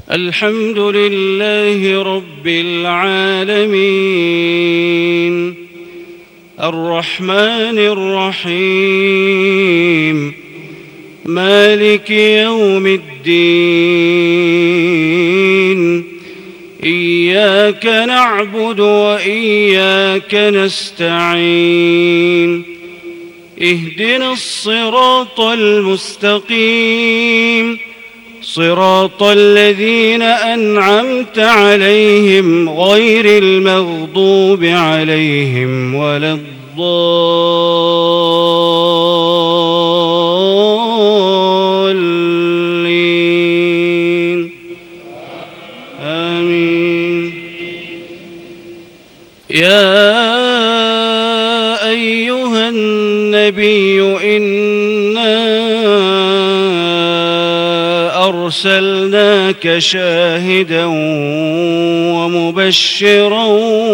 الحمد لله رب العالمين الرحمن الرحيم مالك يوم الدين إياك نعبد وإياك نستعين اهدنا الصراط المستقيم صراط الذين أنعمت عليهم غير المغضوب عليهم ولا الضالين آمين. يا أيها النبي إنا أرسلناك شاهدا ومبشرا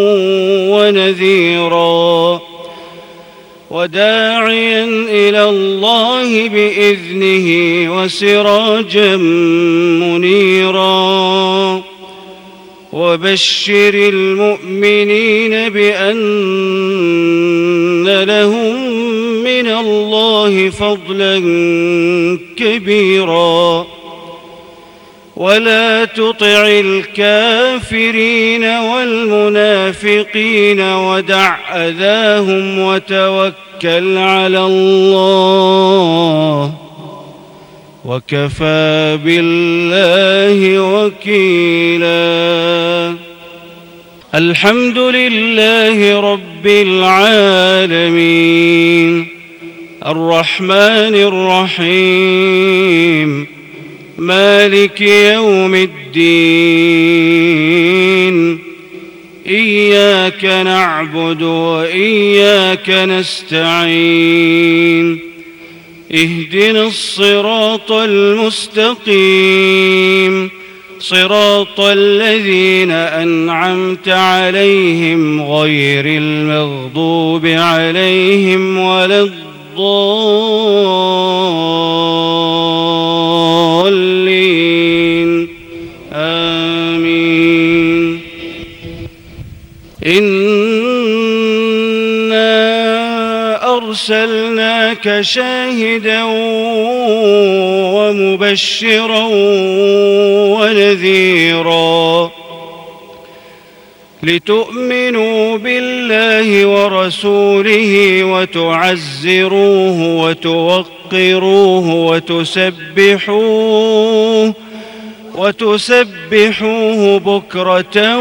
ونذيرا وداعيا إلى الله بإذنه وسراجا منيرا وبشر المؤمنين بأن لهم من الله فضلا كبيرا ولا تطع الكافرين والمنافقين ودع أذاهم وتوكل على الله وكفى بالله وكيلا. الحمد لله رب العالمين الرحمن الرحيم مالك يوم الدين إياك نعبد وإياك نستعين اهدنا الصراط المستقيم صراط الذين أنعمت عليهم غير المغضوب عليهم ولا الضالين آمين. إنا أرسلناك شاهدا ومبشرا ونذيرا لتؤمنوا بالله ورسوله وتعزروه وتوقروه وتسبحوه بكرة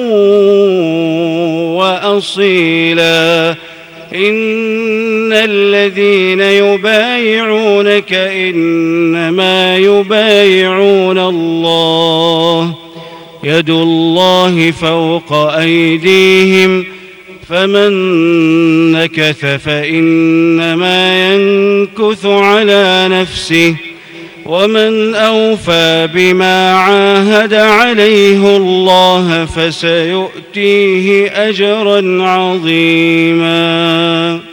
وأصيلا. إن الذين يبايعونك إنما يبايعون الله يد الله فوق أيديهم فمن نكث فإنما ينكث على نفسه ومن أوفى بما عاهد عليه الله فسيؤتيه أجرا عظيما.